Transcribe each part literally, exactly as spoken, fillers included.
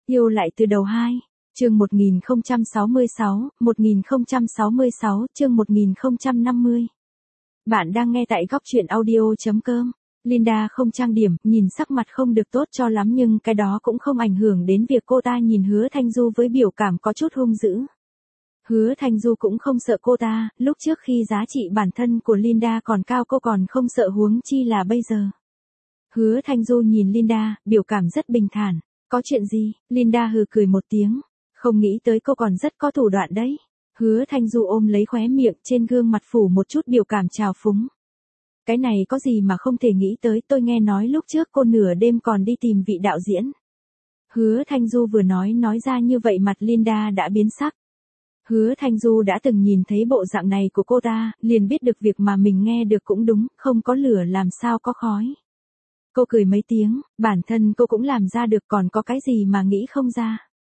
Yêu lại từ đầu hai. Chương một nghìn không trăm sáu mươi sáu, một nghìn không trăm sáu mươi sáu, chương một nghìn không trăm năm mươi. Bạn đang nghe tại góc truyện audio chấm com. Linda không trang điểm, nhìn sắc mặt không được tốt cho lắm nhưng cái đó cũng không ảnh hưởng đến việc cô ta nhìn Hứa Thanh Du với biểu cảm có chút hung dữ. Hứa Thanh Du cũng không sợ cô ta, lúc trước khi giá trị bản thân của Linda còn cao cô còn không sợ huống chi là bây giờ. Hứa Thanh Du nhìn Linda, biểu cảm rất bình thản. Có chuyện gì? Linda hừ cười một tiếng. Không nghĩ tới cô còn rất có thủ đoạn đấy. Hứa Thanh Du ôm lấy khóe miệng, trên gương mặt phủ một chút biểu cảm trào phúng. Cái này có gì mà không thể nghĩ tới, tôi nghe nói lúc trước cô nửa đêm còn đi tìm vị đạo diễn. Hứa Thanh Du vừa nói nói ra như vậy mặt Linda đã biến sắc. Hứa Thanh Du đã từng nhìn thấy bộ dạng này của cô ta, liền biết được việc mà mình nghe được cũng đúng, không có lửa làm sao có khói. Cô cười mấy tiếng, bản thân cô cũng làm ra được còn có cái gì mà nghĩ không ra.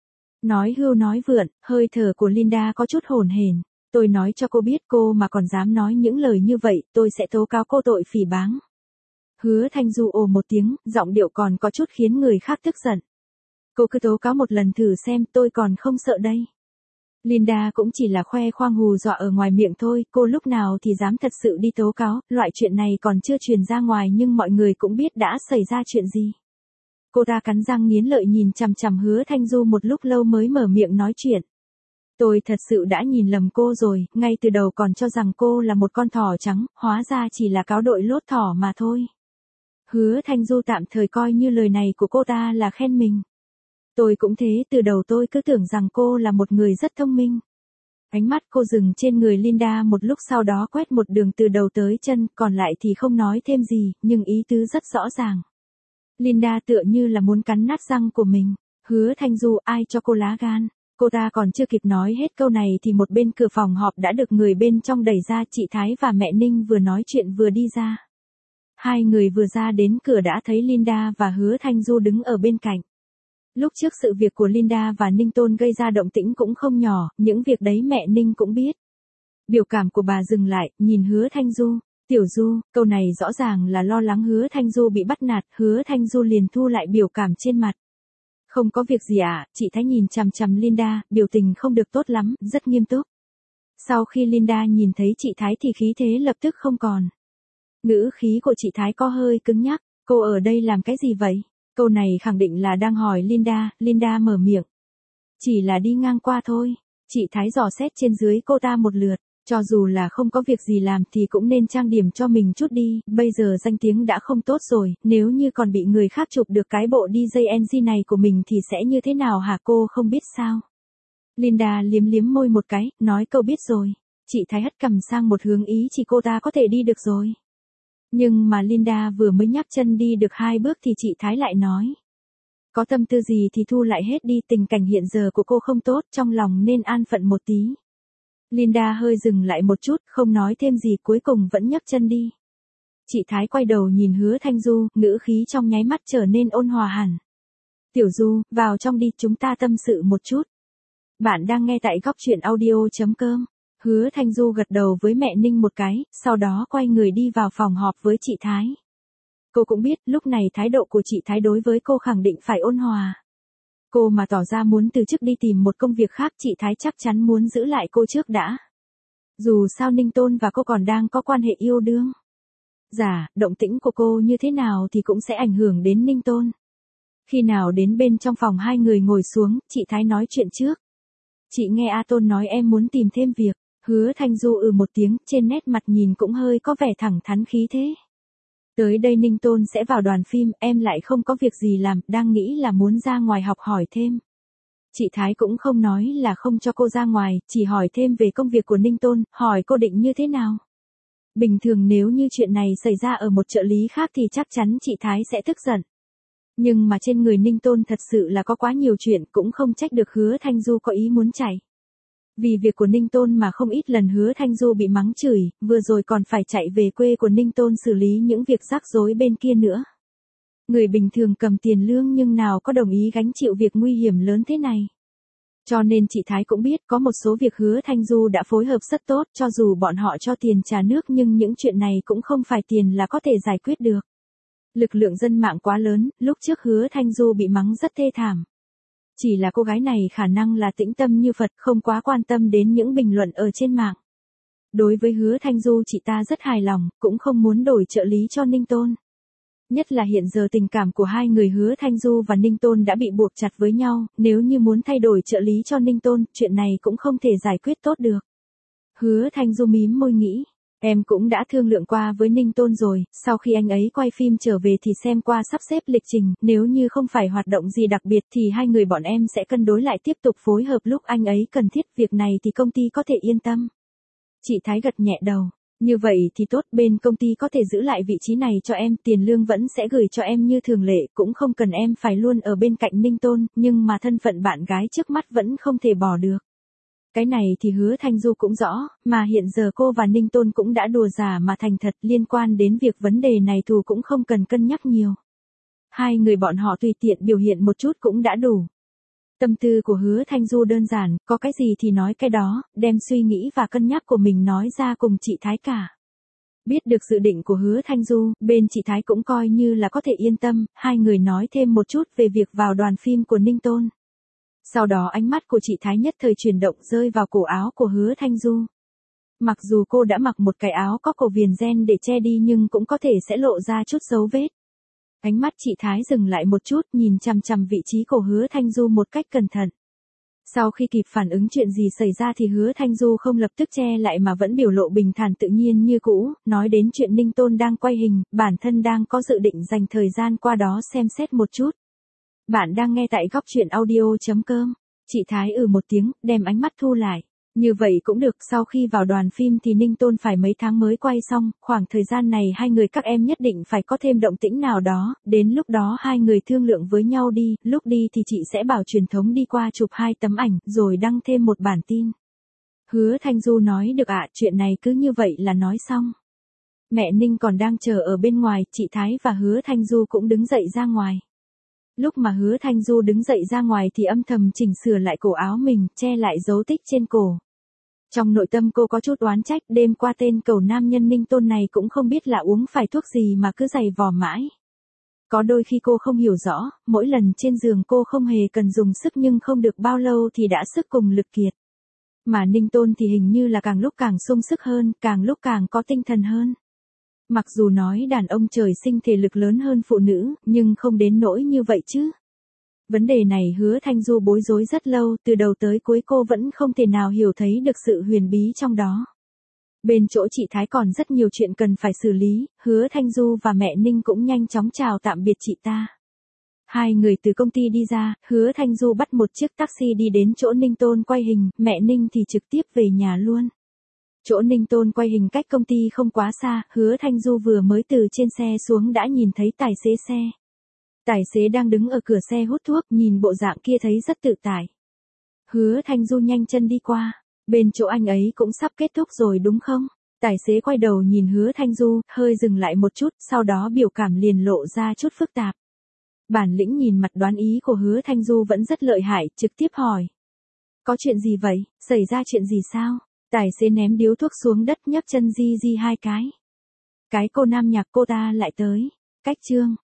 Nói hưu nói vượn, hơi thở của Linda có chút hổn hển. Tôi nói cho cô biết cô mà còn dám nói những lời như vậy, tôi sẽ tố cáo cô tội phỉ báng. Hứa Thanh Du ồ một tiếng, giọng điệu còn có chút khiến người khác tức giận. Cô cứ tố cáo một lần thử xem, tôi còn không sợ đây. Linda cũng chỉ là khoe khoang hù dọa ở ngoài miệng thôi, cô lúc nào thì dám thật sự đi tố cáo, loại chuyện này còn chưa truyền ra ngoài nhưng mọi người cũng biết đã xảy ra chuyện gì. Cô ta cắn răng nghiến lợi nhìn chằm chằm Hứa Thanh Du một lúc lâu mới mở miệng nói chuyện. Tôi thật sự đã nhìn lầm cô rồi, ngay từ đầu còn cho rằng cô là một con thỏ trắng, hóa ra chỉ là cáo đội lốt thỏ mà thôi. Hứa Thanh Du tạm thời coi như lời này của cô ta là khen mình. Tôi cũng thế, từ đầu tôi cứ tưởng rằng cô là một người rất thông minh. Ánh mắt cô dừng trên người Linda một lúc sau đó quét một đường từ đầu tới chân, còn lại thì không nói thêm gì, nhưng ý tứ rất rõ ràng. Linda tựa như là muốn cắn nát răng của mình. Hứa Thanh Du, ai cho cô lá gan? Cô ta còn chưa kịp nói hết câu này thì một bên cửa phòng họp đã được người bên trong đẩy ra, chị Thái và mẹ Ninh vừa nói chuyện vừa đi ra. Hai người vừa ra đến cửa đã thấy Linda và Hứa Thanh Du đứng ở bên cạnh. Lúc trước sự việc của Linda và Ninh Tôn gây ra động tĩnh cũng không nhỏ, những việc đấy mẹ Ninh cũng biết. Biểu cảm của bà dừng lại, nhìn Hứa Thanh Du. Tiểu Du, câu này rõ ràng là lo lắng Hứa Thanh Du bị bắt nạt, Hứa Thanh Du liền thu lại biểu cảm trên mặt. Không có việc gì ạ, à, chị Thái nhìn chằm chằm Linda, biểu tình không được tốt lắm, rất nghiêm túc. Sau khi Linda nhìn thấy chị Thái thì khí thế lập tức không còn. Ngữ khí của chị Thái có hơi cứng nhắc, cô ở đây làm cái gì vậy? Câu này khẳng định là đang hỏi Linda, Linda mở miệng. Chỉ là đi ngang qua thôi, chị Thái dò xét trên dưới cô ta một lượt. Cho dù là không có việc gì làm thì cũng nên trang điểm cho mình chút đi, bây giờ danh tiếng đã không tốt rồi, nếu như còn bị người khác chụp được cái bộ đi jay en giê này của mình thì sẽ như thế nào hả, cô không biết sao? Linda liếm liếm môi một cái, nói câu biết rồi. Chị Thái hất cằm sang một hướng ý chỉ cô ta có thể đi được rồi. Nhưng mà Linda vừa mới nhắc chân đi được hai bước thì chị Thái lại nói. Có tâm tư gì thì thu lại hết đi, tình cảnh hiện giờ của cô không tốt, trong lòng nên an phận một tí. Linda hơi dừng lại một chút, không nói thêm gì, cuối cùng vẫn nhấc chân đi. Chị Thái quay đầu nhìn Hứa Thanh Du, ngữ khí trong nháy mắt trở nên ôn hòa hẳn. Tiểu Du, vào trong đi, chúng ta tâm sự một chút. Bạn đang nghe tại góc truyện audio chấm com. Hứa Thanh Du gật đầu với mẹ Ninh một cái, sau đó quay người đi vào phòng họp với chị Thái. Cô cũng biết, lúc này thái độ của chị Thái đối với cô khẳng định phải ôn hòa. Cô mà tỏ ra muốn từ chức đi tìm một công việc khác, chị Thái chắc chắn muốn giữ lại cô trước đã. Dù sao Ninh Tôn và cô còn đang có quan hệ yêu đương. Dạ, động tĩnh của cô như thế nào thì cũng sẽ ảnh hưởng đến Ninh Tôn. Khi nào đến bên trong phòng hai người ngồi xuống, chị Thái nói chuyện trước. Chị nghe A Tôn nói em muốn tìm thêm việc. Hứa Thanh Du ừ một tiếng, trên nét mặt nhìn cũng hơi có vẻ thẳng thắn khí thế. Tới đây Ninh Tôn sẽ vào đoàn phim, em lại không có việc gì làm, đang nghĩ là muốn ra ngoài học hỏi thêm. Chị Thái cũng không nói là không cho cô ra ngoài, chỉ hỏi thêm về công việc của Ninh Tôn, hỏi cô định như thế nào. Bình thường nếu như chuyện này xảy ra ở một trợ lý khác thì chắc chắn chị Thái sẽ tức giận. Nhưng mà trên người Ninh Tôn thật sự là có quá nhiều chuyện, cũng không trách được Hứa Thanh Du có ý muốn chạy. Vì việc của Ninh Tôn mà không ít lần Hứa Thanh Du bị mắng chửi, vừa rồi còn phải chạy về quê của Ninh Tôn xử lý những việc rắc rối bên kia nữa. Người bình thường cầm tiền lương nhưng nào có đồng ý gánh chịu việc nguy hiểm lớn thế này. Cho nên chị Thái cũng biết có một số việc Hứa Thanh Du đã phối hợp rất tốt, cho dù bọn họ cho tiền trả nước nhưng những chuyện này cũng không phải tiền là có thể giải quyết được. Lực lượng dân mạng quá lớn, lúc trước Hứa Thanh Du bị mắng rất thê thảm. Chỉ là cô gái này khả năng là tĩnh tâm như Phật, không quá quan tâm đến những bình luận ở trên mạng. Đối với Hứa Thanh Du chị ta rất hài lòng, cũng không muốn đổi trợ lý cho Ninh Tôn. Nhất là hiện giờ tình cảm của hai người Hứa Thanh Du và Ninh Tôn đã bị buộc chặt với nhau, nếu như muốn thay đổi trợ lý cho Ninh Tôn, chuyện này cũng không thể giải quyết tốt được. Hứa Thanh Du mím môi nghĩ, em cũng đã thương lượng qua với Ninh Tôn rồi, sau khi anh ấy quay phim trở về thì xem qua sắp xếp lịch trình, nếu như không phải hoạt động gì đặc biệt thì hai người bọn em sẽ cân đối lại tiếp tục phối hợp lúc anh ấy cần thiết, việc này thì công ty có thể yên tâm. Chị Thái gật nhẹ đầu. Như vậy thì tốt, bên công ty có thể giữ lại vị trí này cho em, tiền lương vẫn sẽ gửi cho em như thường lệ, cũng không cần em phải luôn ở bên cạnh Ninh Tôn, nhưng mà thân phận bạn gái trước mắt vẫn không thể bỏ được. Cái này thì Hứa Thanh Du cũng rõ, mà hiện giờ cô và Ninh Tôn cũng đã đùa giả mà thành thật, liên quan đến việc vấn đề này thù cũng không cần cân nhắc nhiều. Hai người bọn họ tùy tiện biểu hiện một chút cũng đã đủ. Tâm tư của Hứa Thanh Du đơn giản, có cái gì thì nói cái đó, đem suy nghĩ và cân nhắc của mình nói ra cùng chị Thái cả. Biết được dự định của Hứa Thanh Du, bên chị Thái cũng coi như là có thể yên tâm, hai người nói thêm một chút về việc vào đoàn phim của Ninh Tôn. Sau đó ánh mắt của chị Thái nhất thời chuyển động rơi vào cổ áo của Hứa Thanh Du. Mặc dù cô đã mặc một cái áo có cổ viền ren để che đi nhưng cũng có thể sẽ lộ ra chút dấu vết. Ánh mắt chị Thái dừng lại một chút, nhìn chằm chằm vị trí của Hứa Thanh Du một cách cẩn thận. Sau khi kịp phản ứng chuyện gì xảy ra thì Hứa Thanh Du không lập tức che lại mà vẫn biểu lộ bình thản tự nhiên như cũ, nói đến chuyện Ninh Tôn đang quay hình, bản thân đang có dự định dành thời gian qua đó xem xét một chút. Bạn đang nghe tại góc truyện audio chấm com. Chị Thái ừ một tiếng, đem ánh mắt thu lại. Như vậy cũng được, sau khi vào đoàn phim thì Ninh Tôn phải mấy tháng mới quay xong, khoảng thời gian này hai người các em nhất định phải có thêm động tĩnh nào đó, đến lúc đó hai người thương lượng với nhau đi, lúc đi thì chị sẽ bảo truyền thống đi qua chụp hai tấm ảnh, rồi đăng thêm một bản tin. Hứa Thanh Du nói được ạ, chuyện này cứ như vậy là nói xong. Mẹ Ninh còn đang chờ ở bên ngoài, chị Thái và Hứa Thanh Du cũng đứng dậy ra ngoài. Lúc mà Hứa Thanh Du đứng dậy ra ngoài thì âm thầm chỉnh sửa lại cổ áo mình, che lại dấu tích trên cổ. Trong nội tâm cô có chút oán trách, đêm qua tên cầu nam nhân Ninh Tôn này cũng không biết là uống phải thuốc gì mà cứ giày vò mãi. Có đôi khi cô không hiểu rõ, mỗi lần trên giường cô không hề cần dùng sức nhưng không được bao lâu thì đã sức cùng lực kiệt. Mà Ninh Tôn thì hình như là càng lúc càng sung sức hơn, càng lúc càng có tinh thần hơn. Mặc dù nói đàn ông trời sinh thể lực lớn hơn phụ nữ, nhưng không đến nỗi như vậy chứ. Vấn đề này Hứa Thanh Du bối rối rất lâu, từ đầu tới cuối cô vẫn không thể nào hiểu thấy được sự huyền bí trong đó. Bên chỗ chị Thái còn rất nhiều chuyện cần phải xử lý, Hứa Thanh Du và mẹ Ninh cũng nhanh chóng chào tạm biệt chị ta. Hai người từ công ty đi ra, Hứa Thanh Du bắt một chiếc taxi đi đến chỗ Ninh Tôn quay hình, mẹ Ninh thì trực tiếp về nhà luôn. Chỗ Ninh Tôn quay hình cách công ty không quá xa, Hứa Thanh Du vừa mới từ trên xe xuống đã nhìn thấy tài xế xe. Tài xế đang đứng ở cửa xe hút thuốc, nhìn bộ dạng kia thấy rất tự tại. Hứa Thanh Du nhanh chân đi qua, bên chỗ anh ấy cũng sắp kết thúc rồi đúng không? Tài xế quay đầu nhìn Hứa Thanh Du, hơi dừng lại một chút, sau đó biểu cảm liền lộ ra chút phức tạp. Bản lĩnh nhìn mặt đoán ý của Hứa Thanh Du vẫn rất lợi hại, trực tiếp hỏi. Có chuyện gì vậy, xảy ra chuyện gì sao? Tài xế ném điếu thuốc xuống đất nhấc chân di di hai cái. Cái cô nam nhạc cô ta lại tới. Cách chương.